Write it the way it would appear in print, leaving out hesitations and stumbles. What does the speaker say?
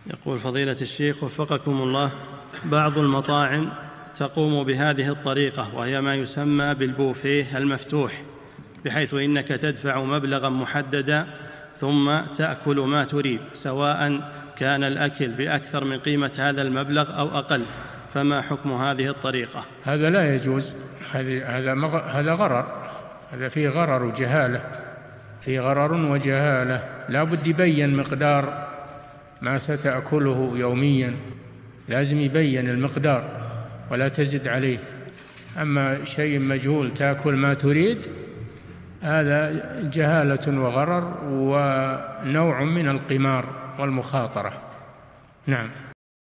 يقول فضيلة الشيخ وفقكم الله، بعض المطاعم تقوم بهذه الطريقة وهي ما يسمى بالبوفيه المفتوح، بحيث إنك تدفع مبلغا محددا ثم تأكل ما تريد، سواء كان الأكل بأكثر من قيمة هذا المبلغ أو أقل، فما حكم هذه الطريقة؟ هذا لا يجوز، هذا غرر، هذا فيه غرر وجهالة، فيه غرر وجهالة. لا بد يبين مقدار ما ستأكله يوميا، لازم يبين المقدار ولا تزد عليه. أما شيء مجهول تأكل ما تريد، هذا جهالة وغرر ونوع من القمار والمخاطرة. نعم.